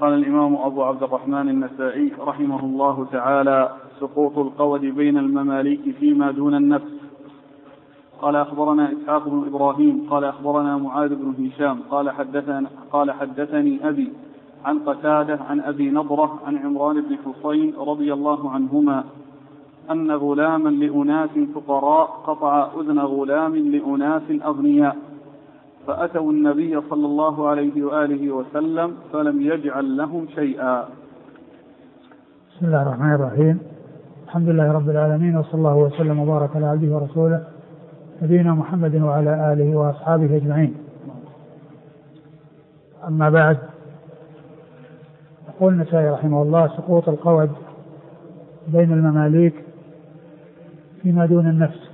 قال الإمام أبو عبد الرحمن النسائي رحمه الله تعالى: سقوط القود بين المماليك فيما دون النفس. قال أخبرنا إسحاق بن إبراهيم قال أخبرنا معاذ بن هشام قال حدثني أبي عن قتادة عن أبي نضرة عن عمران بن حصين رضي الله عنهما أن غلاما لأناس فقراء قطع أذن غلام لأناس أغنياء، فأتوا النبي صلى الله عليه وآله وسلم فلم يجعل لهم شيئا. بسم الله الرحمن الرحيم. الحمد لله رب العالمين، وصلى الله وسلم وبارك على عبده ورسوله نبينا محمد وعلى آله وأصحابه أجمعين. أما بعد، يقول النسائي رحمه الله: سقوط القود بين المماليك فيما دون النفس.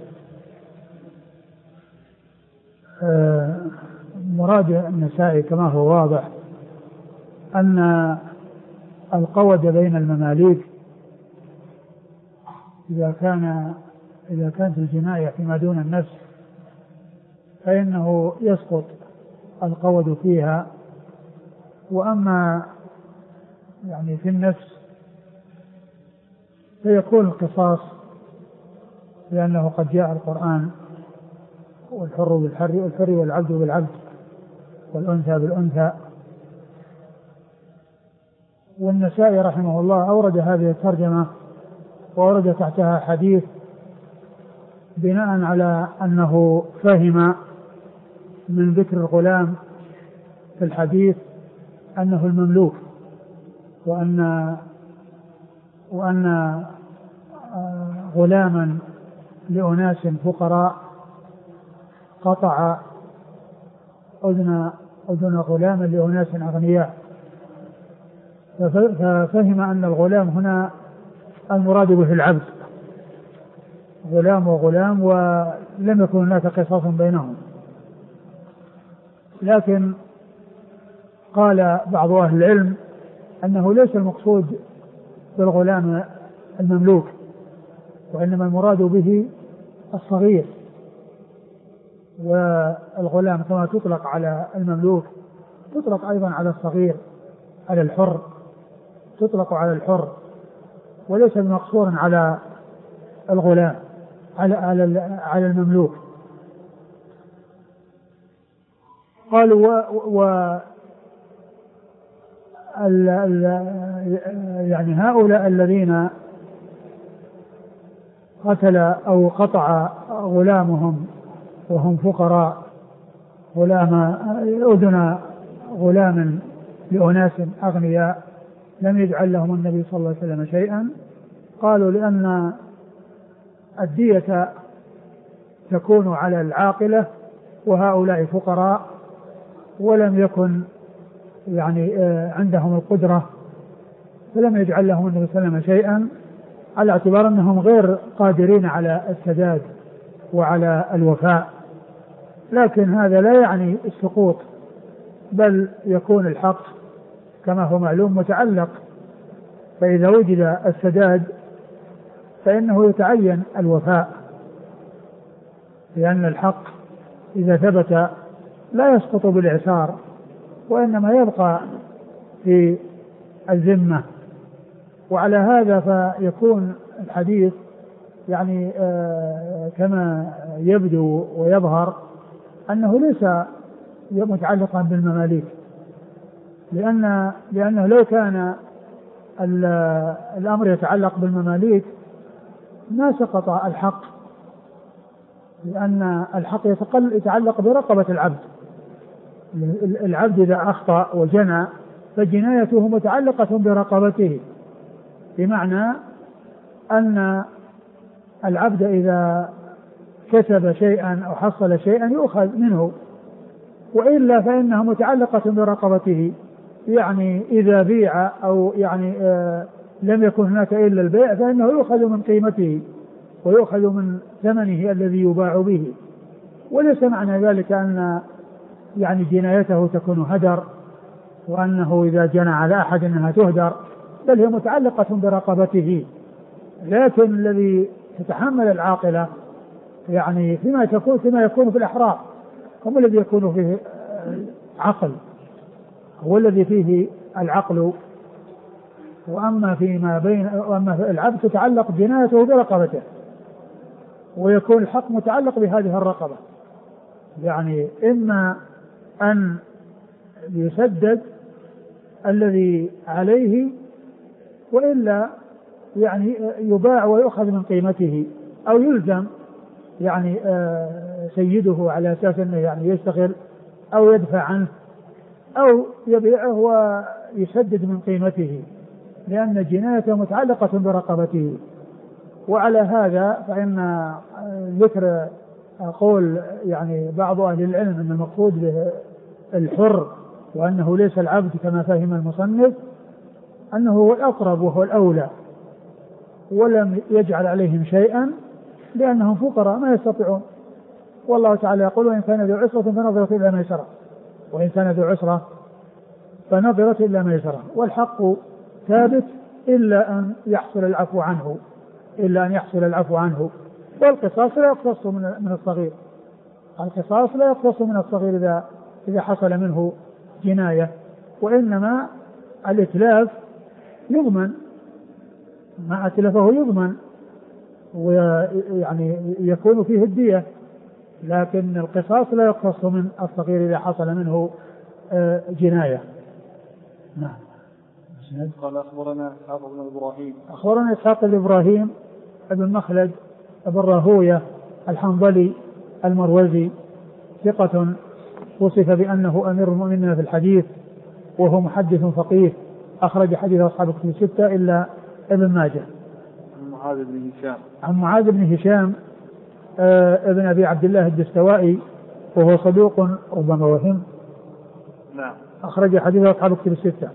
مراد النسائي كما هو واضح أن القود بين المماليك إذا كانت الجناية فيما دون النفس فإنه يسقط القود فيها، وأما يعني في النفس فيكون القصاص، لأنه قد جاء القرآن: والحر بالحر والعبد بالعبد والأنثى بالأنثى. والنسائي رحمه الله أورد هذه الترجمة وأورد تحتها حديث بناء على أنه فهم من ذكر الغلام في الحديث أنه المملوك، وأن غلاما لأناس فقراء قطع أذن غلام لأناس أغنياء، ففهم أن الغلام هنا المراد به العبد، غلام وغلام، ولم يكن هناك قصاص بينهم. لكن قال بعض أهل العلم أنه ليس المقصود بالغلام المملوك، وإنما المراد به الصغير. والغلام كما تطلق على المملوك تطلق أيضا على الصغير، على الحر، تطلق على الحر، وليس بمقصور على الغلام، على المملوك. قالوا يعني هؤلاء الذين قتل أو قطع غلامهم وهم فقراء أذن غلام لأناس أغنياء لم يجعل لهم النبي صلى الله عليه وسلم شيئا. قالوا لأن الدية تكون على العاقلة وهؤلاء فقراء ولم يكن يعني عندهم القدرة، فلم يجعل لهم النبي صلى الله عليه وسلم شيئا، على اعتبار أنهم غير قادرين على السداد وعلى الوفاء. لكن هذا لا يعني السقوط، بل يكون الحق كما هو معلوم متعلق، فإذا وجد السداد فإنه يتعين الوفاء، لأن الحق إذا ثبت لا يسقط بالإعسار، وإنما يبقى في الذمة. وعلى هذا فيكون الحديث يعني كما يبدو ويظهر أنه ليس متعلقا بالمماليك، لأنه لو كان الأمر يتعلق بالمماليك ما سقط الحق، لأن الحق يتعلق برقبة العبد. العبد إذا أخطأ وجنى فجنايته متعلقة برقبته، بمعنى أن العبد إذا كسب شيئا أو حصل شيئا يؤخذ منه، وإلا فإنها متعلقة برقبته. يعني إذا بيع أو يعني لم يكن هناك إلا البيع فإنه يؤخذ من قيمته ويؤخذ من ثمنه الذي يباع به، وليس معنى ذلك أن يعني جنايته تكون هدر، وأنه إذا جنى على أحد أنها تهدر، بل هي متعلقة برقبته. لكن الذي تتحمل العاقلة يعني فيما يكون في الأحرار، هم الذي يكون فيه عقل، هو الذي فيه العقل. وأما وأما العبد تتعلق جنايته برقبته، ويكون الحق متعلق بهذه الرقبة، يعني إما أن يسدد الذي عليه، وإلا يعني يباع ويؤخذ من قيمته، أو يلزم يعني سيده على أساس أنه يعني يشتغل أو يدفع عنه، أو يبيعه ويسدد من قيمته، لأن جنايته متعلقة برقبته. وعلى هذا فإن ذكر قول يعني بعض أهل العلم أن المقصود به الحر وأنه ليس العبد كما فهم المصنف، أنه هو الأقرب وهو الأولى، ولم يجعل عليهم شيئا لأنهم فقراء ما يستطيعون. والله تعالى يقول: وإن كان ذو عسرة فنظرة إلى ميسرة، وإن كان ذو عسرة فنظرة إلى ميسرة. والحق ثابت إلا أن يحصل العفو عنه، والقصاص لا يقتص من الصغير، القصاص لا يقتص من الصغير إذا حصل منه جناية، وإنما الإتلاف يضمن، ما أتلفه يضمن، ويعني يكون فيه الدية، لكن القصاص لا يقتص من الصغير إذا حصل منه جناية. نعم. قال أخبرنا إسحاق بن إبراهيم ابن مخلد ابن راهوية الحنظلي المروزي، ثقة وصف بأنه أمير المؤمنين في الحديث، وهو محدث فقيه، أخرج حديث أصحاب الكتب الستة إلا ابن ماجه. عن معاذ بن هشام ابن أبي عبد الله الدستوائي، وهو صدوق ربما وهم. نعم. أخرج حديث أصحاب الكتب الستة.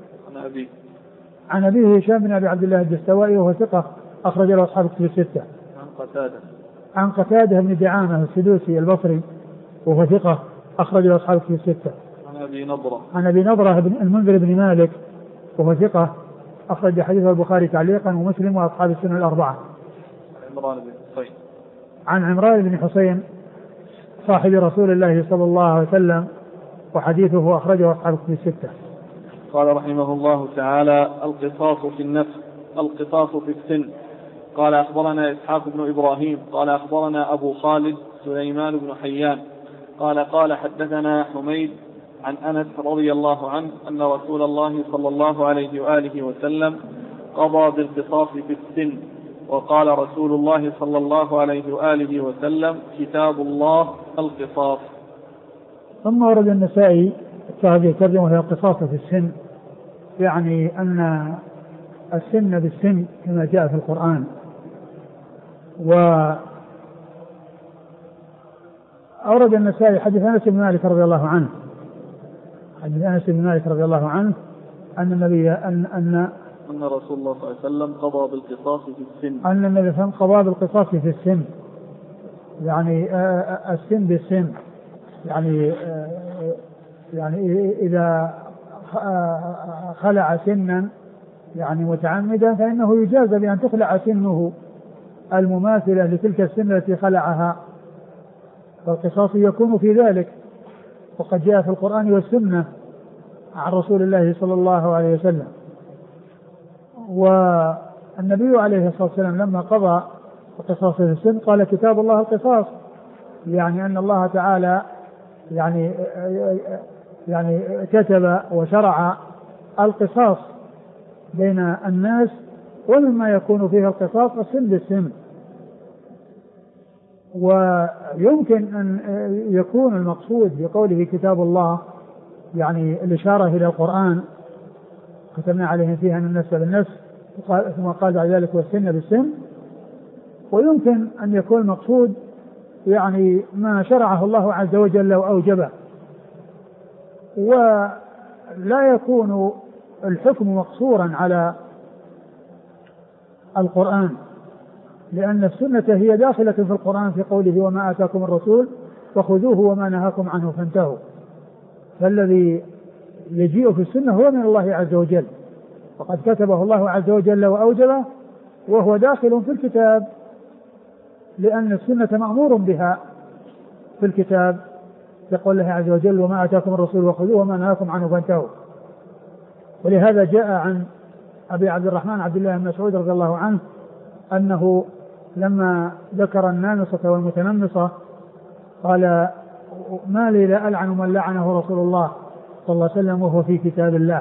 عن أبيه هشام بن أبي عبد الله الدستوائي، وهو ثقة، أخرج له أصحاب الكتب الستة. عن قتادة بن دعامة السدوسي البصري، وهو ثقة، أخرج له أصحاب الكتب الستة. عن أبي نضرة بن المنذر بن مالك، وهو ثقة، أخرج حديث البخاري تعليقا ومسلم وأصحاب السنة الأربعة. عن عمران بن حسين صاحب رسول الله صلى الله عليه وسلم، وحديثه أخرجه أصحاب الكتب الستة. قال رحمه الله تعالى: القصاص في النفس، القصاص في السن. قال أخبرنا إسحاق بن إبراهيم قال أخبرنا أبو خالد سليمان بن حيان قال حدثنا حميد عن أنس رضي الله عنه أن رسول الله صلى الله عليه وآله وسلم قضى بالقصاص في السن. وقال رسول الله صلى الله عليه وآله وسلم: كتاب الله القصاص. ثم ورد النسائي هذه الترجمة وهي القصاص في السن، يعني أن السن بالسن كما جاء في القرآن. وأورد النسائي حديث أنس بن مالك رضي الله عنه، أن النبي أن رسول الله صلى الله عليه وسلم قضى بالقصاص في السن، أن النبي قضى بالقصاص في السن، يعني السن بالسن، يعني إذا خلع سنا يعني متعمدا فإنه يجازى بأن تخلع سنه المماثلة لتلك السن التي خلعها، فالقصاص يكون في ذلك. وقد جاء في القرآن والسنة عن رسول الله صلى الله عليه وسلم. والنبي عليه الصلاة والسلام لما قضى القصاص في السن قال: كتاب الله القصاص، يعني أن الله تعالى يعني كتب وشرع القصاص بين الناس، ومما يكون فيه القصاص السن بالسن. ويمكن أن يكون المقصود بقوله كتاب الله يعني الإشارة إلى القرآن: كتبنا عليهم فيها أن النفس بالنفس، ثم قال بعد ذلك والسن بالسن. ويمكن أن يكون المقصود يعني ما شرعه الله عز وجل وأوجبه، ولا يكون الحكم مقصورا على القرآن، لأن السنة هي داخلة في القرآن في قوله: وما آتاكم الرسول فخذوه وما نهاكم عنه فانتهوا. فالذي يجيء في السنة هو من الله عز وجل، وقد كتبه الله عز وجل وأوجبه، وهو داخل في الكتاب، لأن السنة مأمور بها في الكتاب، يقول الله عز وجل: وما آتاكم الرسول فخذوه وما نهاكم عنه فانتهوا. ولهذا جاء عن أبي عبد الرحمن عبد الله بن مسعود رضي الله عنه أنه لما ذكر النامصة والمتنمصة قال: ما لي لا ألعن من لعنه رسول الله صلى الله عليه وسلم وهو في كتاب الله.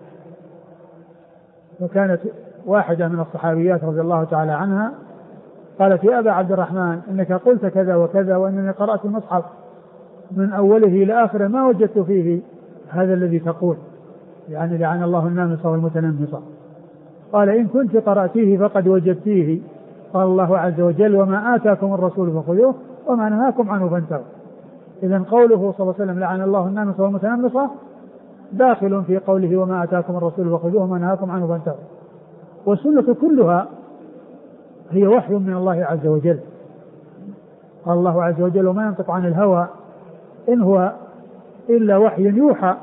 وكانت واحدة من الصحابيات رضي الله تعالى عنها قالت: يا أبا عبد الرحمن إنك قلت كذا وكذا وإنني قرأت المصحف من أوله إلى آخره ما وجدت فيه هذا الذي تقول، يعني لعن الله النامصة والمتنمصة. قال: إن كنت قرأتيه فقد وجدتيه. قال الله عز وجل: وما آتاكم الرسول فخذوه وما نهاكم عنه فانتهوا. إذن قوله صلى الله عليه وسلم لعن الله النامصة والمتنمصة داخل في قوله وما آتاكم الرسول فخذوه وما نهاكم عنه فانتهوا. والسنة كلها هي وحي من الله عز وجل. قال الله عز وجل: وما ينطق عن الهوى إن هو إلا وحي يوحى.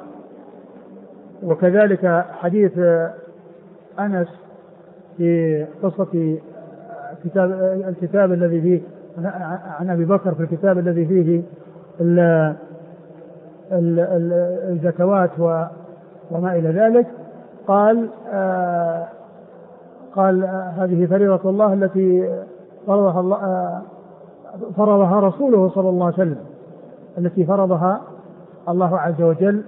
وكذلك حديث أنس في قصة الكتاب الذي فيه عن أبي بكر، في الكتاب الذي فيه الزكوات وما إلى ذلك، قال هذه فريضة الله التي فرضها رسوله صلى الله عليه وسلم، التي فرضها الله عز وجل،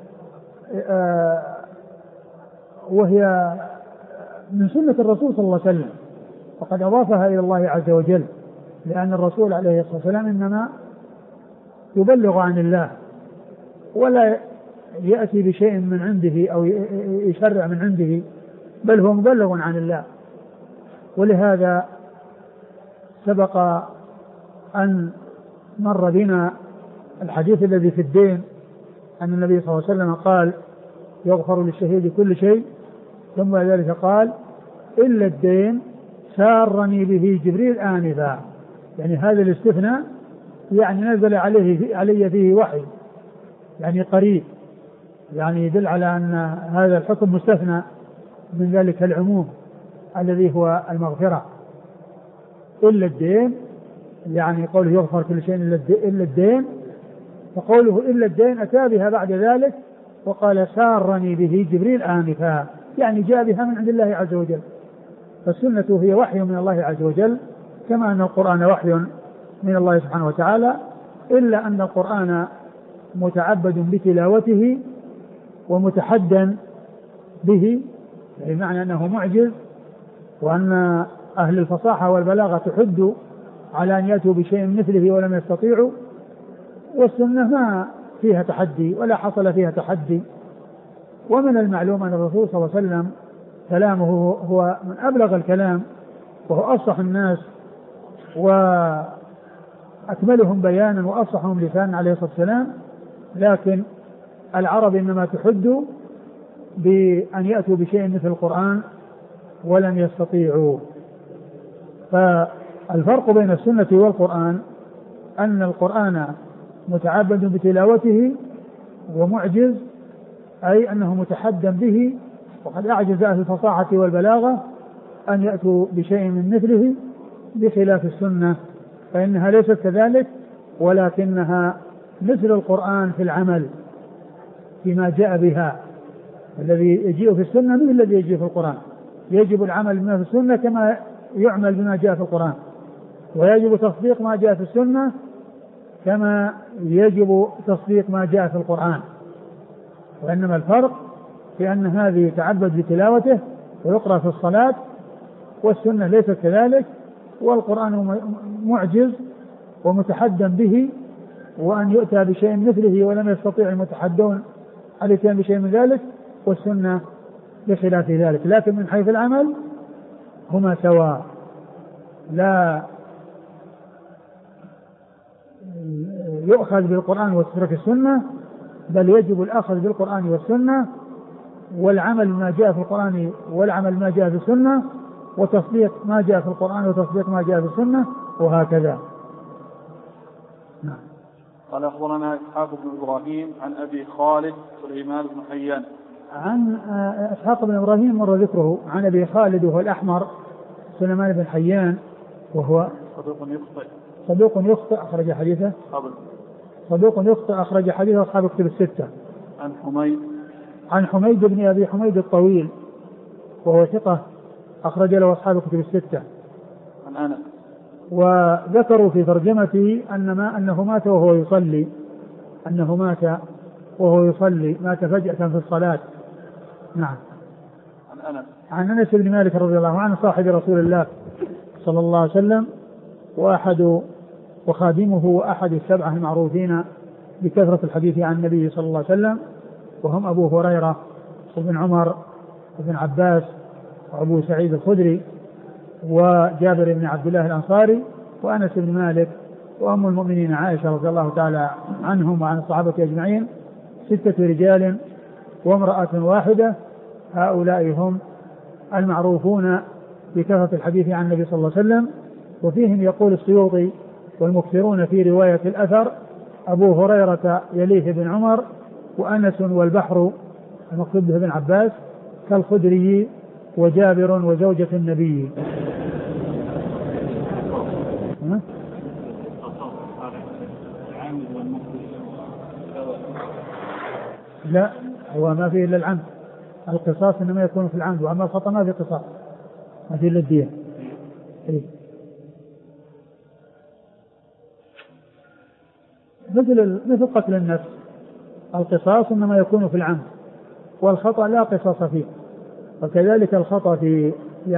وهي من سنة الرسول صلى الله عليه وسلم، وقد أضافها إلى الله عز وجل، لأن الرسول عليه الصلاة والسلام إنما يبلغ عن الله ولا يأتي بشيء من عنده أو يشرع من عنده، بل هو مبلغ عن الله. ولهذا سبق أن مر بنا الحديث الذي في الدين أن النبي صلى الله عليه وسلم قال: يغفر للشهيد كل شيء، ثم ذلك قال: إلا الدين سارني به جبريل آنفا. يعني هذا الاستثناء يعني نزل علي فيه وحي، يعني قريب، يعني يدل على أن هذا الحكم مستثنى من ذلك العموم الذي هو المغفرة. إلا الدين، يعني قوله يغفر كل شيء إلا الدين، فقوله إلا الدين أتى بها بعد ذلك وقال: سارني به جبريل آنفا، يعني جاء بها من عند الله عز وجل. فالسنة هي وحي من الله عز وجل، كما أن القرآن وحي من الله سبحانه وتعالى، إلا أن القرآن متعبد بتلاوته ومتحدى به، بمعنى أنه معجز، وأن أهل الفصاحة والبلاغة تحد على أن يأتوا بشيء مثله ولم يستطيعوا. والسنة ما فيها تحدي ولا حصل فيها تحدي. ومن المعلوم أن الرسول صلى الله عليه وسلم كلامه هو من أبلغ الكلام، وهو أفصح الناس وأكملهم بيانا وأفصحهم لسانا عليه الصلاة والسلام، لكن العرب إنما تحد بأن يأتوا بشيء مثل القرآن ولم يستطيعوا. فالفرق بين السنة والقرآن أن القرآن متعبد بتلاوته ومعجز، أي أنه متحدى به، وقد أعجز أهل الفصاحة والبلاغة أن يأتوا بشيء من مثله، بخلاف السنة فإنها ليست كذلك، ولكنها مثل القرآن في العمل فيما جاء بها. الذي يجيء في السنة مثل الذي يجيء في القرآن، يجب العمل بما في السنة كما يعمل بما جاء في القرآن، ويجب تصديق ما جاء في السنة كما يجب تصديق ما جاء في القرآن. وإنما الفرق في أن هذه يتعبد بتلاوته ويقرأ في الصلاة، والسنة ليست كذلك، والقرآن معجز ومتحدى به، وأن يؤتى بشيء مثله ولم يستطيع المتحدون الاتيان بشيء من ذلك، والسنة بخلاف ذلك. لكن من حيث العمل هما سواء، لا يؤخذ بالقرآن وتترك السنة، بل يجب الأخذ بالقرآن والسنة، والعمل ما جاء في القرآن والعمل ما جاء في السنة، وتصديق ما جاء في القرآن وتصديق ما جاء في السنة، وهكذا. قال أخبرنا إسحاق بن إبراهيم عن أبي خالد سليمان بن حيان. عن إسحاق بن إبراهيم مر ذكره. عن أبي خالد وهو الأحمر سليمان بن حيان، وهو صدوق يخطئ أخرج حديثه. صدوق يخطئ أخرج حديثه أصحاب كتب الستة. عن حميد عن حميد بن أبي حميد الطويل وهو ثقة أخرج له أصحاب الكتب الستة. عن أنس. وذكروا في ترجمته أنه مات وهو يصلي، مات فجأة في الصلاة. نعم. عن أنس بن مالك رضي الله عنه صاحب رسول الله صلى الله عليه وسلم وخادمه وأحد السبعة المعروفين بكثرة الحديث عن النبي صلى الله عليه وسلم، وهم أبو هريرة وابن عمر وابن عباس وأبو سعيد الخدري وجابر بن عبد الله الأنصاري وأنس بن مالك وأم المؤمنين عائشة رضي الله تعالى عنهم وعن الصحابة أجمعين، 6 رجال وامرأة واحدة. هؤلاء هم المعروفون بكثرة الحديث عن النبي صلى الله عليه وسلم. وفيهم يقول السيوطي والمكثرون في رواية الأثر أبو هريرة يليه بن عمر وأنس والبحر المقصود به ابن عباس كالخدري وجابر وزوجة النبي. لا، هو ما فيه إلا العمد، القصاص إنما يكون في العمد، وأما الخطأ ما في قصاص، ما فيه إلا الدية. مثل قتل النفس، القصاص إنما يكون في العمد والخطأ لا قصاص فيه. وكذلك الخطأ في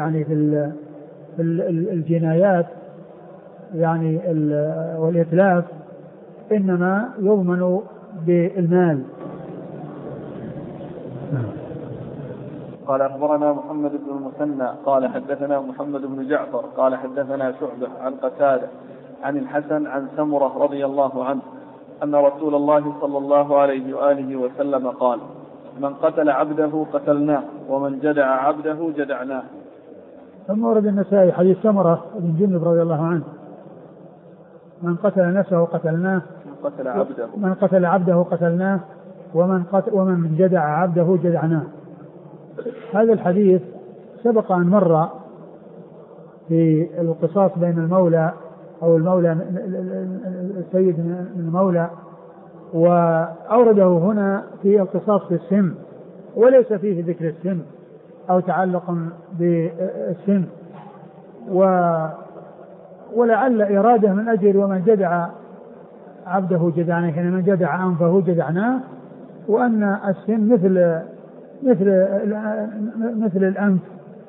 الجنايات يعني والإتلاف إنما يضمن بالمال. قال أخبرنا محمد بن المثنى قال حدثنا محمد بن جعفر قال حدثنا شعبة عن قتادة عن الحسن عن سمرة رضي الله عنه أن رسول الله صلى الله عليه وآله وسلم قال: من قتل عبده قتلناه ومن جدع عبده جدعناه. ثم ورد النسائي حديث سمرة بن جندب رضي الله عنه: من قتل نفسه قتلناه، من قتل عبده قتلناه، ومن جدع عبده جدعناه. هذا الحديث سبق أن مر في القصاص بين المولى أو المولى السيد من المولى، وأورده هنا في القصاص في السن، وليس فيه ذكر السن أو تعلق بالسن، ولعل إرادة من أجل ومن جدع عبده جدعناه، يعني من جدع أنفه جدعناه، وأن السن مثل الأنف.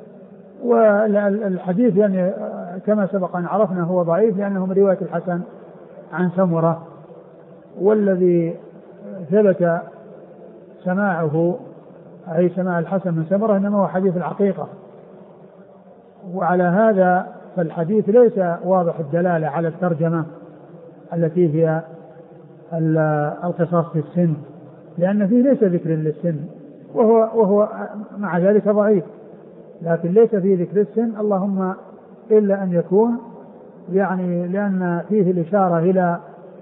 والحديث يعني كما سبق أن عرفنا هو ضعيف لأنه من رواية الحسن عن سمرة، والذي ثبت سماعه أي سماع الحسن من سمرة إنما هو حديث العقيقة. وعلى هذا فالحديث ليس واضح الدلالة على الترجمة التي هي القصاص في السن، لأن فيه ليس ذكر للسن، وهو مع ذلك ضعيف، لكن ليس فيه ذكر السن، اللهم إلا أن يكون يعني لأن فيه الإشارة إلى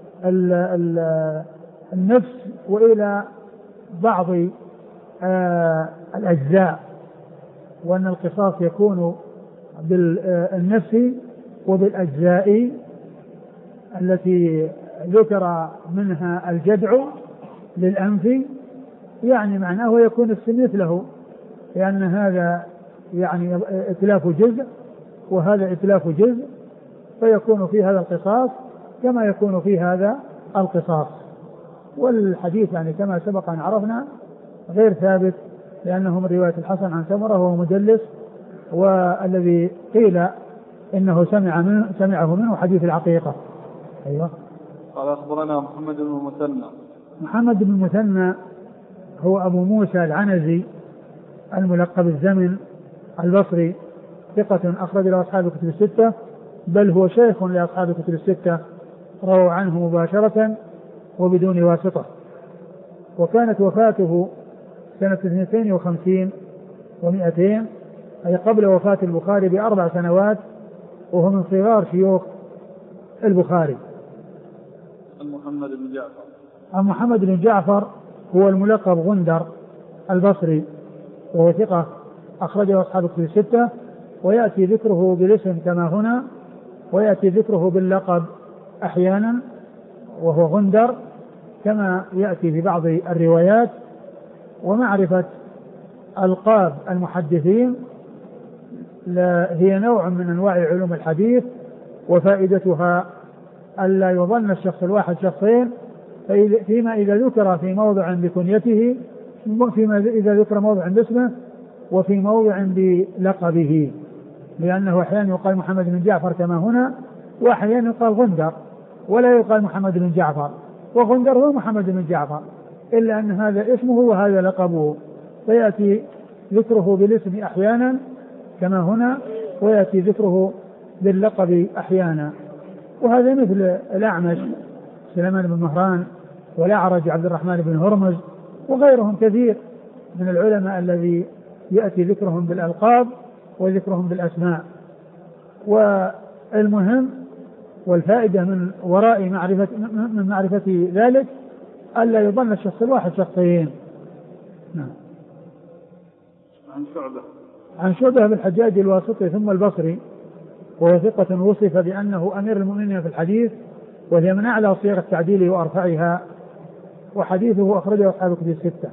النفس وإلى بعض الأجزاء، وأن القصاص يكون بالنفس وبالأجزاء التي ذكر منها الجدع للأنف، يعني معناه يكون السن مثله، لأن هذا يعني إتلاف جزء وهذا إتلاف جزء، فيكون في هذا القصاص كما يكون في هذا القصاص. والحديث يعني كما سبق أن عرفنا غير ثابت، لأنه من رواية الحسن عن سمرة وهو مدلس، والذي قيل إنه سمعه منه حديث العقيقة. أيوة. قال أخبرنا محمد بن المثنى. محمد بن المثنى هو أبو موسى العنزي الملقب الزمن البصري، ثقة أخرج له أصحاب الكتب الستة، بل هو شيخ لأصحاب الكتب الستة، رووا عنه مباشرة وبدون واسطة. وكانت وفاته سنة 52 و200، أي قبل وفاة البخاري ب4 سنوات، وهو من صغار شيوخ البخاري. محمد بن جعفر هو الملقب غندر البصري، وهو ثقة أخرجه أصحاب الكتب الستة، ويأتي ذكره بالاسم كما هنا، ويأتي ذكره باللقب أحيانا وهو غندر كما يأتي في بعض الروايات. ومعرفة ألقاب المحدثين هي نوع من أنواع علوم الحديث، وفائدتها ألا يظن الشخص الواحد شخصين، فيما إذا ذكر في موضع بكنيته، فيما إذا ذكر موضع باسمه، وفي موضع بلقبه، لأنه أحيانا يقال محمد بن جعفر كما هنا، وأحيانا يقال غندر ولا يقال محمد بن جعفر، وغندر هو محمد بن جعفر، إلا أن هذا اسمه وهذا لقبه، فيأتي ذكره بالاسم أحيانا كما هنا، ويأتي ذكره باللقب أحيانا. وهذا مثل الأعمش سليمان بن مهران، والأعرج عبد الرحمن بن هرمز، وغيرهم كثير من العلماء الذي يأتي ذكرهم بالألقاب وذكرهم بالأسماء. والمهم والفائدة من وراء معرفة ذلك ألا يظن الشخص الواحد شخصين. نعم. عن شعبة بن الحجاج الواسطي ثم البصري، وهو ثقة وصف بأنه أمير المؤمنين في الحديث، وهي من أعلى صيغ التعديل وأرفعها، وحديثه أخرجه أصحاب الكتب الستة.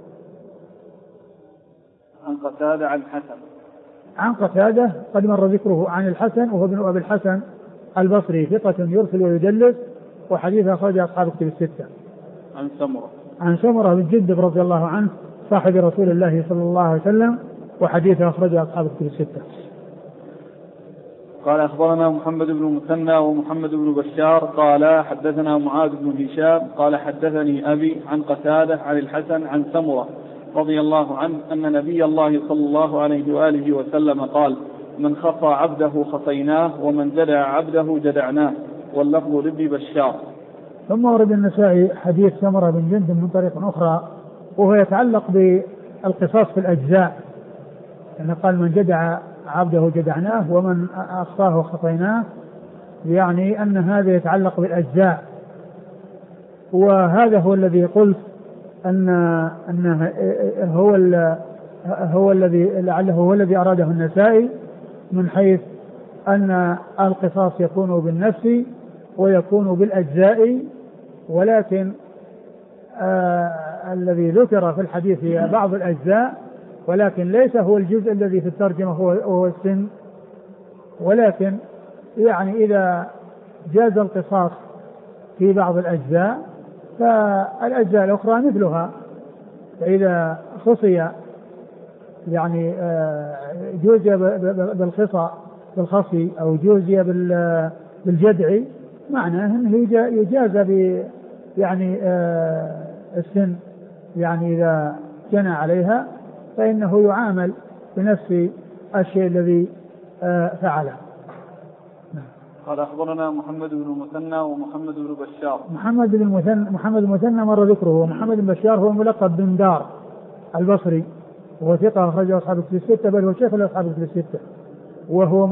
عن قتادة عن الحسن. عن قتادة قد مر ذكره عن الحسن، وهو ابن أبي الحسن البصري ثقة يرسل ويدلس، وحديثه أخرجه أصحاب الكتب الستة. عن سمرة. عن سمرة بن جندب رضي الله عنه صاحب رسول الله صلى الله عليه وسلم، وحديثه أخرجه أصحاب الكتب الستة. قال أخبرنا محمد بن مثنى ومحمد بن بشار قال حدثنا معاذ بن هشام قال حدثني أبي عن قتادة عن الحسن عن سمرة رضي الله عنه أن نبي الله صلى الله عليه وآله وسلم قال: من خطى عبده خطيناه، ومن جدع عبده جدعناه، واللفظ لابن بشار. ثم ورد النسائي حديث سمرة بن جندب من طريق أخرى، وهو يتعلق بالقصاص في الأجزاء، يعني قال: من جدع عبده جدعناه، ومن أخطاه خطيناه، يعني أن هذا يتعلق بالأجزاء. وهذا هو الذي قلت أنه هو الذي لعله هو الذي أراده النسائي، من حيث أن القصاص يكون بالنفس ويكون بالأجزاء، ولكن الذي ذكر في الحديث هي بعض الأجزاء، ولكن ليس هو الجزء الذي في الترجمة هو السن، ولكن يعني إذا جاز القصاص في بعض الأجزاء فالأجزاء الأخرى مثلها، فإذا خصي يعني جوزي بالخصي أو جوزي بالجدع، معناه أنه يجاز يعني السن، يعني إذا جنى عليها فإنه يعامل بنفس الشيء الذي فعله. قال أخبرنا محمد بن مثنى ومحمد بن بشار. محمد بن مثنى مر ذكره، ومحمد بن بشار هو ملقب بن دار البصري، وهو ثقة أخرجه أصحاب الكتب الستة، بل هو شيخ لأصحاب الكتب الستة. وهو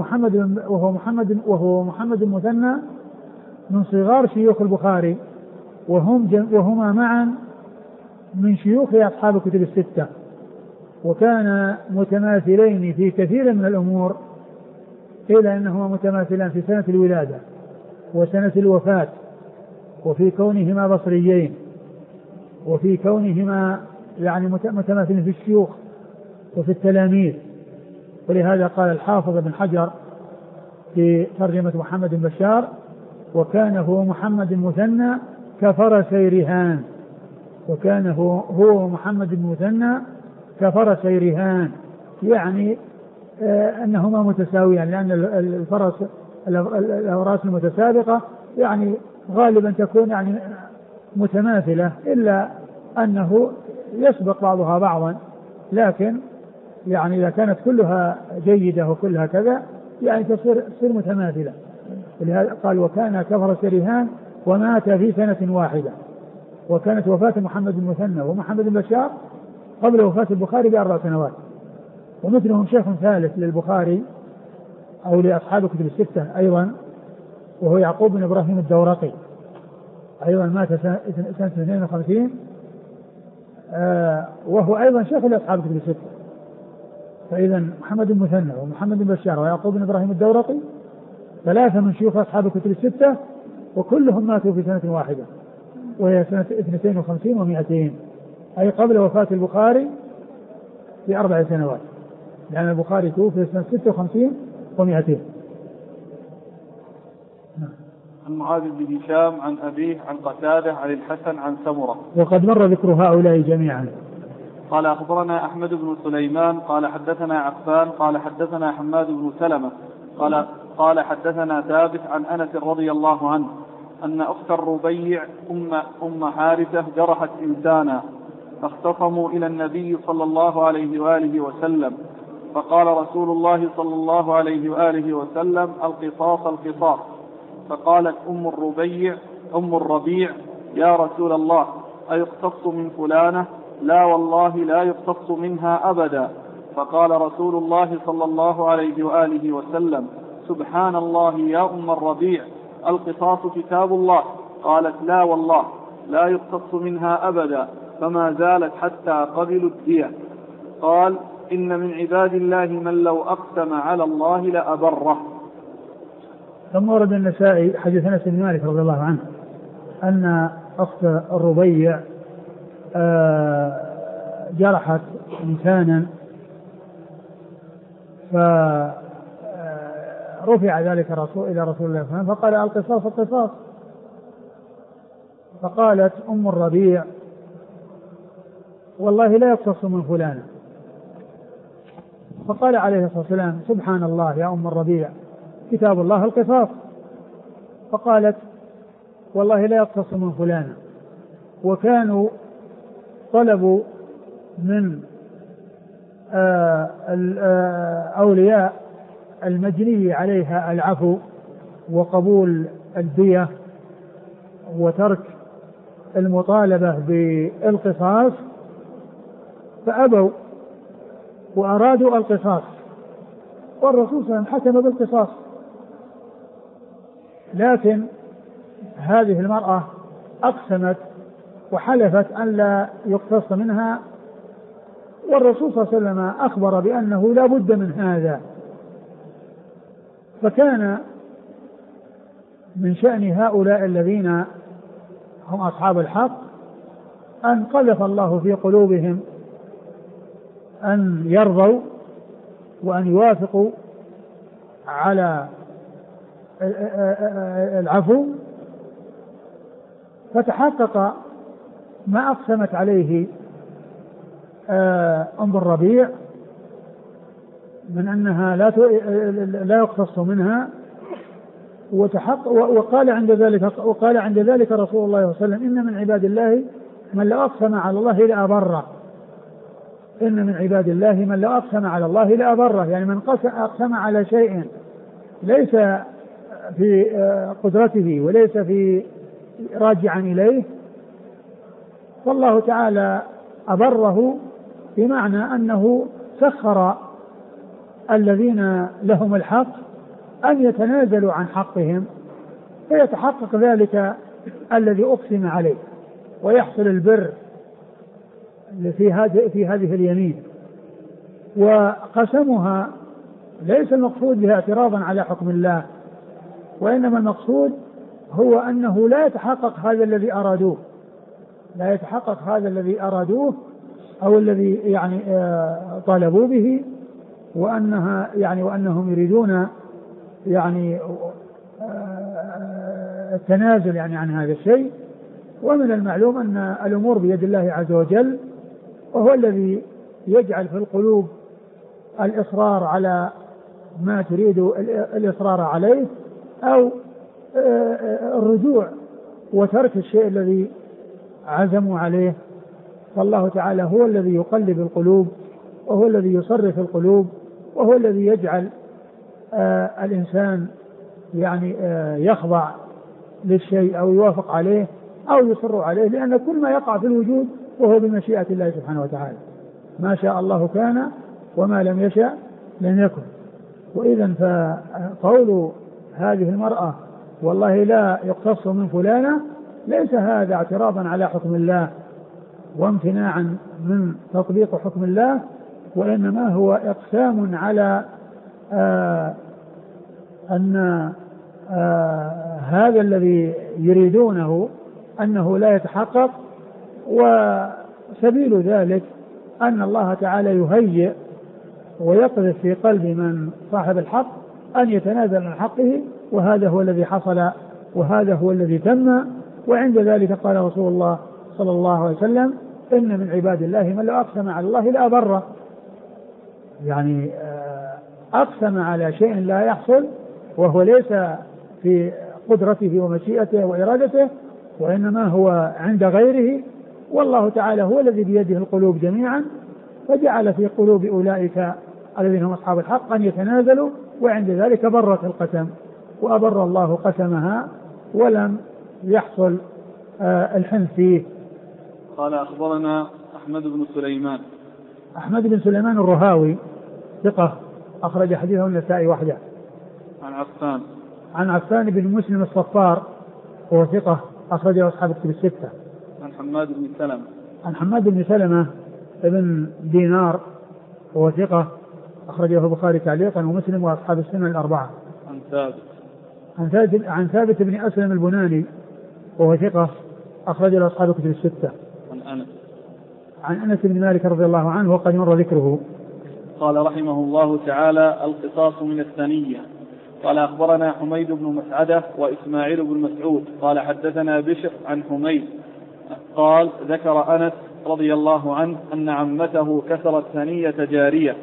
محمد بن مثنى من صغار شيوخ البخاري، وهما معا من شيوخ أصحاب الكتب الستة، وكان متماثلين في كثير من الأمور، إلا أنهما متماثلان في سنة الولادة وسنة الوفاة، وفي كونهما بصريين، وفي كونهما يعني متماثلين في الشيوخ وفي التلاميذ. ولهذا قال الحافظ بن حجر في ترجمة محمد بن بشار: وكان هو محمد المثنى كفرسي رهان. وكان هو محمد المثنى كفرسي رهان، يعني أنهما متساويان، لأن الأوراس المتسابقة يعني غالبا تكون يعني متماثلة، إلا أنه يسبق بعضها بعضا، لكن يعني إذا كانت كلها جيدة وكلها كذا يعني تصير متماثلة. ولهذا قال: وكان كفرس رهان، ومات في سنة واحدة. وكانت وفاة محمد بن مثنى ومحمد بن بشار قبل وفاة البخاري ب4 سنوات. ومثلهم شيخ ثالث للبخاري أو لأصحاب الكتب الستة أيضا، وهو يعقوب بن إبراهيم الدورقي، أيضا مات سنة 52، وهو أيضا شيخ لأصحاب الكتب الستة. فإذا محمد بن مثنى ومحمد بن بشار ويعقوب بن إبراهيم الدورقي 3 من شيوخ أصحاب الكتب الستة، وكلهم ماتوا في سنة واحدة، وهي سنة 52 و200. أي قبل وفاة البخاري ب4 سنوات، لأن البخاري توفي سنة 56 و200. عن معاذ بن هشام عن أبيه عن قتادة عن الحسن عن سمرة. وقد مر ذكر هؤلاء جميعا. قال أخبرنا أحمد بن سليمان قال حدثنا عفان قال حدثنا حماد بن سلمة قال حدثنا ثابت عن أنس رضي الله عنه أن أخت الربيع أم حارثة جرحت إنسانا فاختصموا إلى النبي صلى الله عليه وآله وسلم، فقال رسول الله صلى الله عليه وآله وسلم: القصاص القصاص. فقالت أم الربيع: يا رسول الله، أيقتص من فلانة؟ لا والله لا يقتص منها أبدا. فقال رسول الله صلى الله عليه وآله وسلم: سبحان الله يا أم الربيع، القصاص كتاب الله. قالت: لا والله لا يقتص منها أبدا. فما زالت حتى قبلوا الدية. قال: إن من عباد الله من لو أقسم على الله لأبره. ثم ورد النسائي حديث أنس بن مالك رضي الله عنه أن أخت الربيع جرحت إنسانا فرفع ذلك إلى رسول الله صلى الله عليه وسلم فقال: القصاص القصاص. فقالت أم الربيع: والله لا يقتص من فلانة. فقال عليه الصلاة والسلام: سبحان الله يا أم الربيع، كتاب الله القصاص. فقالت: والله لا يقتص من فلانة. وكانوا طلبوا من أولياء المجني عليها العفو وقبول الدية وترك المطالبة بالقصاص، فأبوا وأرادوا القصاص، والرسول صلى الله عليه وسلم حكم بالقصاص. لكن هذه المرأة أقسمت وحلفت أن لا يقتص منها، والرسول صلى الله عليه وسلم أخبر بأنه لا بد من هذا. فكان من شأن هؤلاء الذين هم أصحاب الحق أن قذف الله في قلوبهم أن يرضوا وأن يوافقوا على العفو، فتحقق ما أقسمت عليه أم الربيع من أنها لا يقتص منها، وقال عند ذلك رسول الله صلى الله عليه وسلم: إن من عباد الله من لو أقسم على الله لأبره. إن من عباد الله من لو أقسم على الله لأبره، يعني من أقسم على شيء ليس في قدرته وليس في راجعا إليه، فالله تعالى أبره، بمعنى أنه سخر الذين لهم الحق أن يتنازلوا عن حقهم، فيتحقق ذلك الذي أقسم عليه، ويحصل البر في هذه اليمين. وقسمها ليس المقصود بها اعتراضا على حكم الله، وإنما المقصود هو أنه لا يتحقق هذا الذي أرادوه أو الذي يعني طالبوا به، وأنهم يريدون يعني التنازل يعني عن هذا الشيء. ومن المعلوم أن الأمور بيد الله عز وجل، وهو الذي يجعل في القلوب الإصرار على ما تريد الإصرار عليه، أو الرجوع وترك الشيء الذي عزموا عليه. فالله تعالى هو الذي يقلب القلوب، وهو الذي يصرف القلوب، وهو الذي يجعل الإنسان يعني يخضع للشيء أو يوافق عليه أو يصر عليه، لأن كل ما يقع في الوجود وهو بمشيئة الله سبحانه وتعالى. ما شاء الله كان وما لم يشأ لم يكن. وإذا فقول هذه المرأة والله لا يقتص من فلانة ليس هذا اعتراضا على حكم الله وامتناعا من تطبيق حكم الله، وإنما هو إقسام على أن هذا الذي يريدونه أنه لا يتحقق، وسبيل ذلك أن الله تعالى يهيئ ويقذف في قلب من صاحب الحق أن يتنازل عن حقه، وهذا هو الذي حصل وهذا هو الذي تم. وعند ذلك قال رسول الله صلى الله عليه وسلم: إن من عباد الله من لو أقسم على الله لأبره، يعني أقسم على شيء لا يحصل وهو ليس في قدرته ومشيئته وإرادته، وإنما هو عند غيره، والله تعالى هو الذي بيده القلوب جميعا، فجعل في قلوب أولئك الذين هم أصحاب الحق أن يتنازلوا، وعند ذلك برت القسم وأبر الله قسمها ولم يحصل الحنث فيه. قال أخبرنا أحمد بن سليمان. أحمد بن سليمان الرهاوي ثقة أخرج حديثه النسائي وحده. عن عفان بن مسلم الصفار وهو ثقة أخرجه أصحاب الكتب الستة. عن حماد بن سلمة ابن دينار وهو ثقة أخرجه البخاري تعليقا ومسلم وأصحاب السنن الأربعة. عن ثابت بن أسلم البناني وهو ثقة أخرج له أصحاب الكتب الستة. عن أنس بن مالك رضي الله عنه وقد مر ذكره. قال رحمه الله تعالى: القصاص من الثنية. قال أخبرنا حميد بن مسعدة وإسماعيل بن مسعود قال حدثنا بشر عن حميد قال: ذكر أنس رضي الله عنه أن عمته كسرت ثنية جارية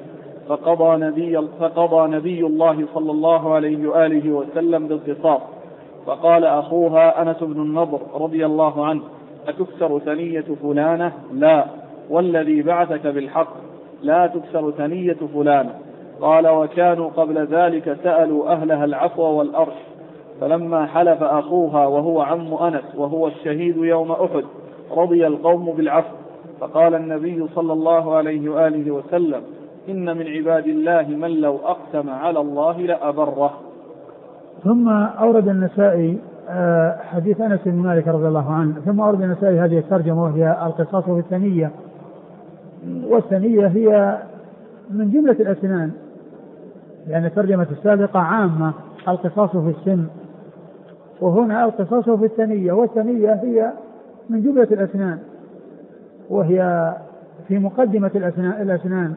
فقضى نبي الله صلى الله عليه وآله وسلم بالقصاص، فقال أخوها أنس بن النضر رضي الله عنه: أتكسر ثنية فلانة؟ لا، والذي بعثك بالحق لا تكسر ثنية فلانة. قال: وكانوا قبل ذلك سألوا أهلها العفو والأرش، فلما حلف أخوها وهو عم أنس وهو الشهيد يوم أحد رضي القوم بالعفو، فقال النبي صلى الله عليه وآله وسلم: إن من عباد الله من لو أقسم على الله لأبره. ثم أورد النسائي حديث أنس بن مالك رضي الله عنه، ثم أورد النسائي هذه الترجمة وهي القصاص في الثنية. والثنية هي من جملة الأسنان، لأن الترجمة السابقة عامة القصاص في السن، وهنا القصاص في الثنية، والثنية هي من جملة الأسنان وهي في مقدمة الأسنان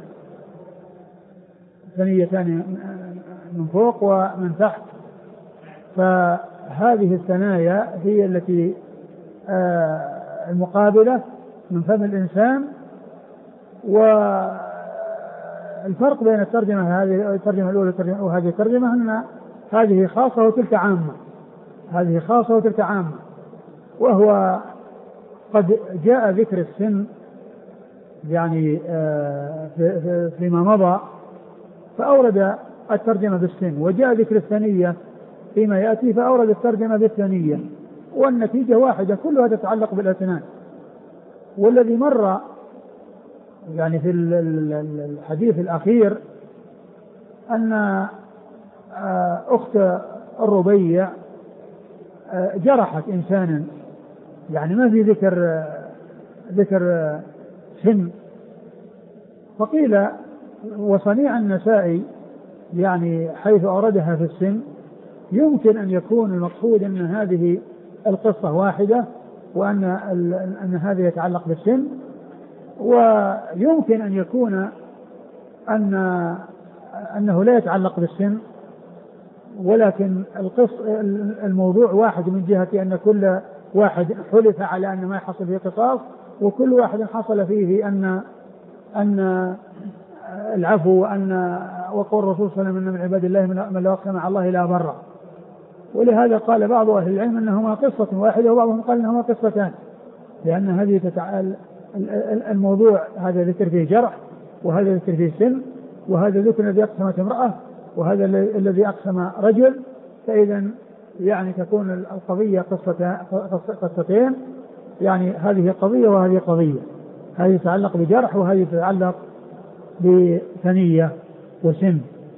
ثنيتان من فوق ومن تحت، فهذه الثنايا هي التي المقابلة من فم الإنسان. والفرق بين الترجمة هذه الترجمة الأولى وهذه الترجمة أن هذه خاصة وتلك عامة، هذه خاصة وتلك عامة، وهو قد جاء ذكر السن يعني فيما مضى فأورد الترجمة بالسن، وجاء ذكر الثنية فيما يأتي فأورد الترجمة بالثنية، والنتيجة واحدة كلها تتعلق بالأسنان. والذي مر يعني في الحديث الأخير أن أخت الربيع جرحت إنسانا، يعني ما في ذكر سن، فقيل وصنيع النسائي يعني حيث أوردها في السن يمكن أن يكون المقصود أن هذه القصة واحدة وأن هذا يتعلق بالسن، ويمكن أن يكون أنه لا يتعلق بالسن، ولكن الموضوع واحد من جهة أن كل واحد حلف على أن ما يحصل فيه قصاص، وكل واحد حصل فيه أن العفو وقول الرسول صلى الله عليه وسلم: إن من عباد الله من لو أقسم على الله لا بر. ولهذا قال بعض أهل العلم أنهما قصة واحدة، وبعضهم قال أنهما قصتان، لأن هذه الموضوع هذا ذكر فيه جرح، وهذا ذكر فيه سن، وهذا ذكر الذي أقسمت امرأة، وهذا الذي أقسم رجل، فإذا يعني تكون القضية قصتين، يعني هذه قضية وهذه قضية، هذه تتعلق بجرح وهذه تتعلق بثنية وسن.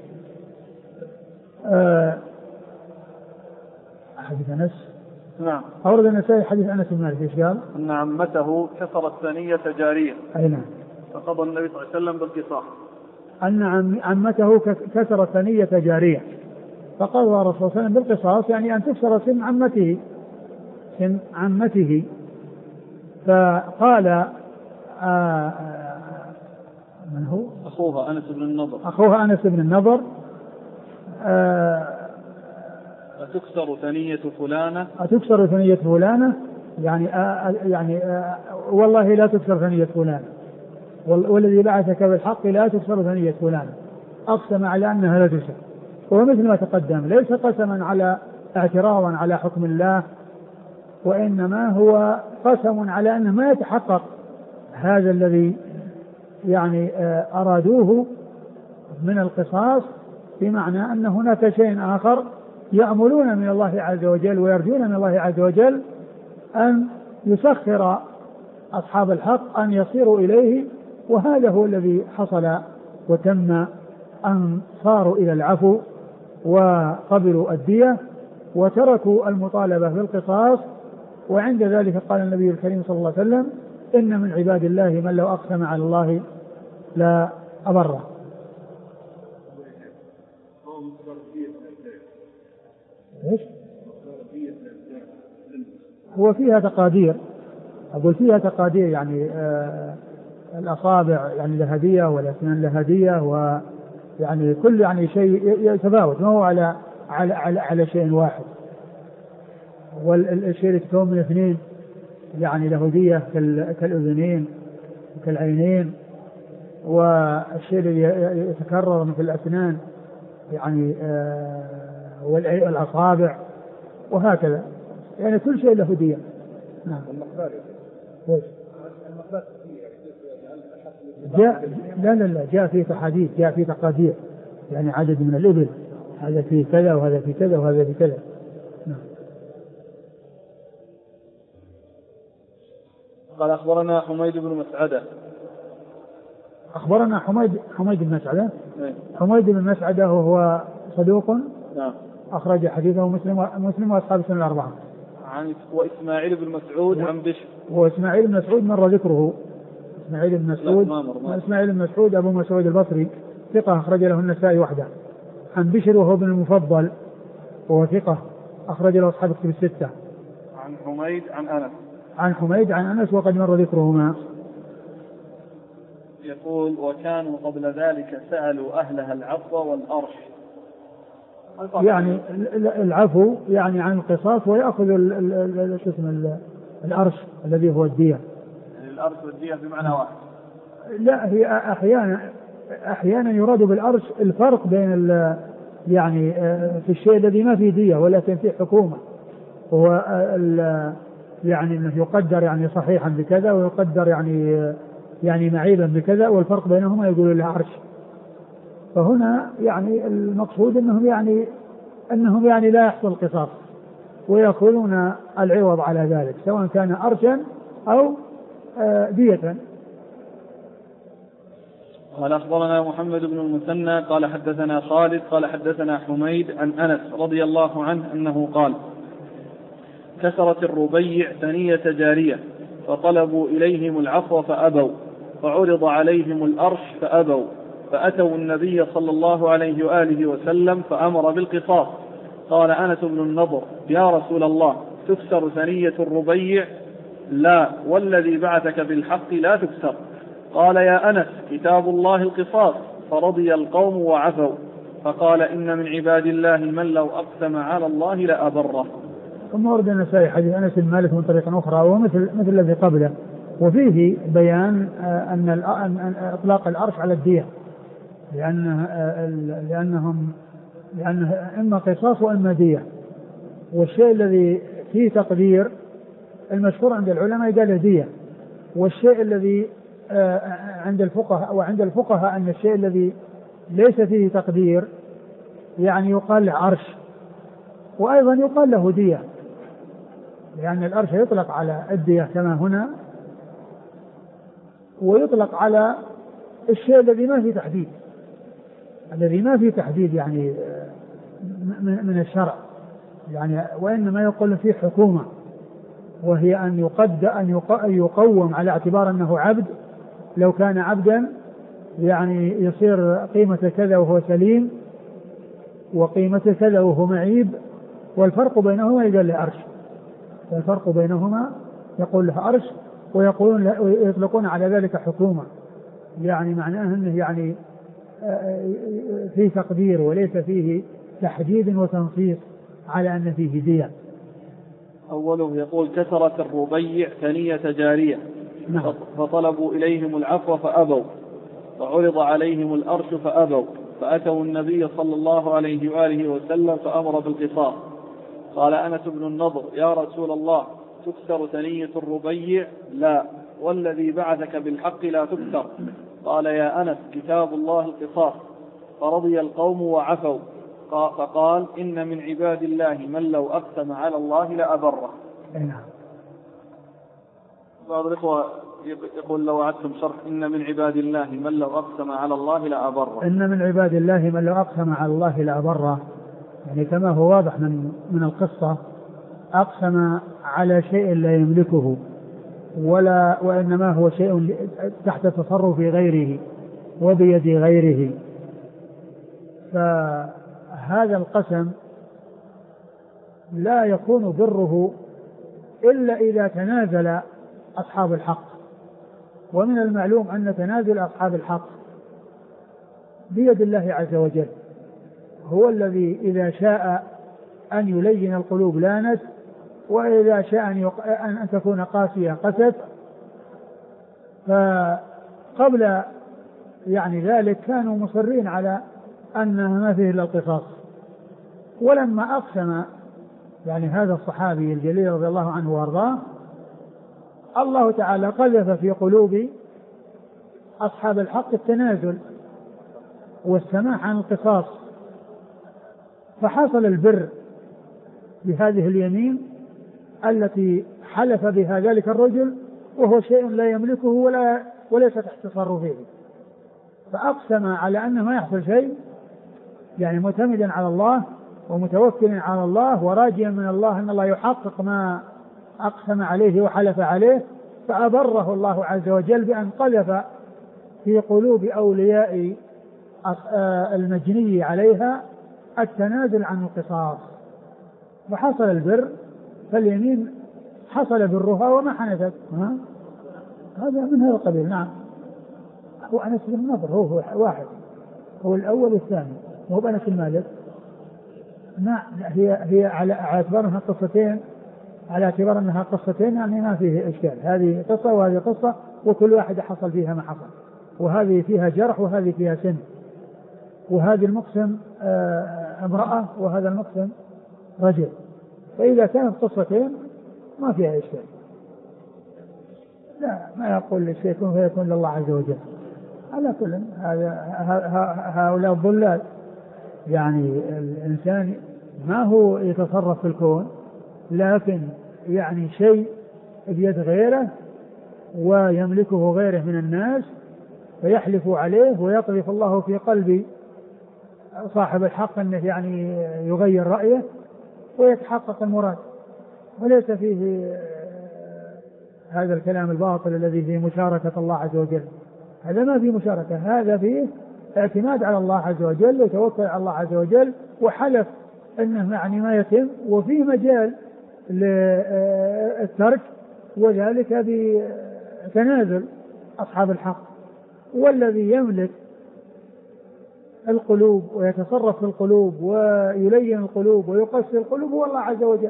حديث أنس. نعم. أورد النسائي حديث أنس بن مالك، إيش قال؟ أن عمته كسرت ثنية جارية. أي نعم. فقضى النبي صلى الله عليه وسلم بالقصاص. أن عمته كسرت ثنية جارية، فقضى الرسول صلى الله عليه وسلم بالقصاص، يعني أن تكسر سن عمته. فقال من هو؟ أخوها أنس بن النضر. أخوها أنس بن النضر. أتكسر ثنية فلانة. أتكسر ثنية فلانة يعني والله لا تكسر ثنية فلانة، والذي بعثك بالحق لا تكسر ثنية فلانة، أقسم على أنها لا تكسر. ومثل ما تقدم ليس قسما على اعتراضا على حكم الله، وإنما هو قسم على أنه ما يتحقق هذا الذي يعني أرادوه من القصاص، بمعنى أن هناك شيء آخر يأملون من الله عز وجل ويرجون من الله عز وجل أن يسخر أصحاب الحق أن يصيروا إليه، وهذا هو الذي حصل وتم، أن صاروا إلى العفو وقبلوا الدية وتركوا المطالبة بالقصاص. وعند ذلك قال النبي الكريم صلى الله عليه وسلم: إن من عباد الله من لو أقسم على الله لا أبره. هو فيها تقادير، أقول فيها تقادير، يعني الأصابع يعني لها دية والأسنان لها دية، ويعني كل يعني شيء يتفاوت، ما هو على شيء واحد. والشيء اللي يتكون من اثنين يعني له دية كالأذنين وكالعينين، والشيء اللي يتكرر مثل الأسنان يعني والأصابع وهكذا، يعني كل شيء له دية. نعم. جاء في تحديد، جاء في تقادير، يعني عدد من الإبل، هذا في كذا وهذا في كذا وهذا في كذا. نعم. قال أخبرنا حميد بن مسعدة. أخبرنا حميد بن مسعدة. حميد بن مسعدة وهو صدوق. نعم. أخرج حديثه مسلم وأصحاب السنن الأربعة. وإسماعيل بن مسعود عن بشر. وإسماعيل بن مسعود مر ذكره. إسماعيل بن مسعود أبو مسعود البصري ثقة أخرج له النسائي وحده. عن بشر وهو ابن المفضل وهو ثقة أخرج له أصحاب الكتب الستة. عن حميد عن أنس وقد مر ذكرهما. يقول: وكانوا قبل ذلك سألوا أهلها العفو والأرش. يعني العفو يعني عن القصاص، ويأخذ الأرش الذي هو الدية. يعني الأرش والدية بمعنى واحد؟ لا، هي أحيانا يراد بالأرش الفرق بين يعني في الشيء الذي ما فيه دية ولكن فيه حكومة، هو يعني انه يقدر يعني صحيحا بكذا ويقدر يعني معيبا بكذا، والفرق بينهما يقول له عرش. فهنا يعني المقصود انهم يعني لا يحصل القصاص ويأخذون العوض على ذلك، سواء كان أرشا أو دية. قال أخبرنا محمد بن المثنى قال حدثنا خالد قال حدثنا حميد عن أنس رضي الله عنه أنه قال: كسرت الربيع ثنية جارية فطلبوا إليهم العفو فأبوا، فعرض عليهم الأرش فأبوا، فأتوا النبي صلى الله عليه وآله وسلم فأمر بالقصاص. قال أنس بن النضر: يا رسول الله، تكسر ثنية الربيع؟ لا، والذي بعثك بالحق لا تكسر. قال: يا أنس، كتاب الله القصاص. فرضي القوم وعفوا. فقال: إن من عباد الله من لو أقسم على الله لأبره. ثم ورد النسائي حديث أنس بن مالك من طريقة أخرى ومثل الذي قبله، وفيه بيان أن إطلاق الأرش على الدية، لأنه إما قصاص وإما دية. والشيء الذي فيه تقدير المشهور عند العلماء قال دية، والشيء الذي عند الفقهاء أن الشيء الذي ليس فيه تقدير يعني يقال له عرش، وأيضا يقال له دية، لأن الأرش يطلق على الدية كما هنا، ويطلق على الشيء الذي ما فيه تحديد يعني من الشرع يعني، وإنما يقول فيه حكومة، وهي أن يقوم على اعتبار أنه عبد. لو كان عبدا يعني يصير قيمة كذا وهو سليم، وقيمة كذا وهو معيب، والفرق بينهما يقول له أرش، والفرق بينهما يقول له أرش، ويطلقون على ذلك حكومة، يعني معناه أنه يعني فيه تقدير وليس فيه تحديد وتنصيص على أن فيه دية. أوله يقول كثرت الربيع ثنية جارية فطلبوا إليهم العفو فأبوا، وعرض عليهم الأرش فأبوا، فأتوا النبي صلى الله عليه وآله وسلم فأمر بالقصاص. قال أنس بن النضر: يا رسول الله، تكسر ثنية الربيع؟ لا، والذي بعثك بالحق لا تكسر. قال: يا أنس، كتاب الله القصاص. فرضي القوم وعفوا. فقال: إن من عباد الله من لو أقسم على الله لأبره. بعض الإخوة يقول لو أعدتم شرح: إن من عباد الله من لو أقسم على الله لأبره. إن من عباد الله من لو أقسم على الله لأبره، يعني كما هو واضح من القصة، أقسم على شيء لا يملكه وإنما هو شيء تحت تصرف غيره وبيد غيره، فهذا القسم لا يكون بره إلا إذا تنازل أصحاب الحق. ومن المعلوم أن تنازل أصحاب الحق بيد الله عز وجل، هو الذي إذا شاء أن يلين القلوب لانت، وإذا شاء أن تكون قاسية قست. فقبل يعني ذلك كانوا مصرين على أن ما فيه إلا القصاص، ولما أقسم يعني هذا الصحابي الجليل رضي الله عنه وارضاه، الله تعالى قذف في قلوب أصحاب الحق التنازل والسماح عن القصاص، فحصل البر بهذه اليمين التي حلف بها ذلك الرجل، وهو شيء لا يملكه وليس تحت تصرفه، فأقسم على أنه ما يحصل شيء، يعني معتمدا على الله ومتوكلا على الله وراجيا من الله أن الله يحقق ما أقسم عليه وحلف عليه، فأبره الله عز وجل بأن قذف في قلوب أولياء المجني عليها التنازل عن القصاص، وحصل البر، فاليمين حصل برها وما حنثت. هذا من هذا القبيل. نعم، هو أنس بن النضر، هو واحد، هو الأول والثاني، مو بأنس المالك. نعم، هي على اعتبار انها قصتين، على اعتبار انها قصتين يعني ما فيه اشكال، هذه قصه وهذه قصه، وكل واحده حصل فيها ما حصل، وهذه فيها جرح وهذه فيها سن، وهذه المقسم امراه وهذا المقسم رجل، فاذا كانت قصتين ما فيها اشكال. لا، ما يقول الشيء يكون فيكون لله عز وجل. على كل هؤلاء الضلال، يعني الإنسان ما هو يتصرف في الكون، لكن يعني شيء بيد غيره ويملكه غيره من الناس، فيحلف عليه ويقذف الله في قلب صاحب الحق أنه يعني يغير رأيه ويتحقق المراد، وليس فيه هذا الكلام الباطل الذي فيه مشاركة الله عز وجل. هذا ما فيه مشاركة، هذا فيه اعتماد على الله عز وجل وتوكل على الله عز وجل وحلف انه يعني ما يتم، وفي مجال للترك، وذلك بتنازل اصحاب الحق. والذي يملك القلوب ويتصرف في القلوب ويلين القلوب ويقسي القلوب هو الله عز وجل.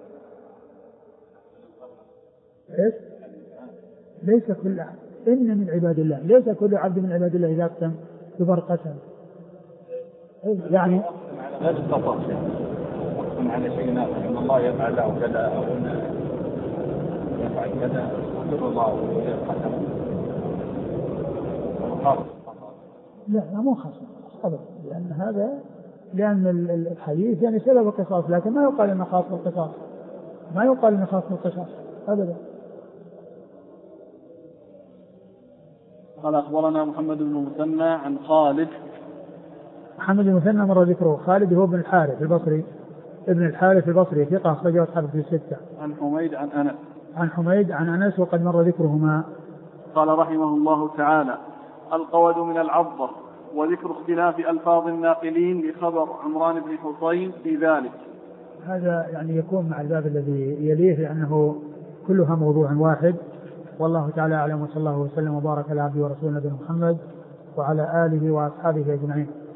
ليس كل عبد إن من عباد الله، ليس كل عبد من عباد الله إذا أقسم يبر قسم، يعني غير التفاصيل أقسم على شيء إن الله يفعل له كذا أو إن يفعل كذا يقدر الله ويقسم. لا مو خاص أبدا، لأن الحديث يعني سبب القصاص، لكن ما يقال إنه خاص بالقصاص، ما يقال إنه خاص بالقصاص أبدا. قال أخبرنا محمد بن المثنى عن خالد. محمد بن المثنى مر ذكره. خالد هو ابن الحارث البصري، ابن الحارث البصري ثقة أخرجه أصحابه في الستة. عن حميد عن أنس. عن حميد عن أنس وقد مر ذكرهما. قال رحمه الله تعالى: القود من العضة، وذكر اختلاف ألفاظ الناقلين لخبر عمران بن حصين في ذلك. هذا يعني يكون مع الباب الذي يليه لأنه كلها موضوع واحد، والله تعالى أعلم، وصلى الله وسلم وبارك على عبده ورسوله نبينا محمد وعلى آله وأصحابه أجمعين.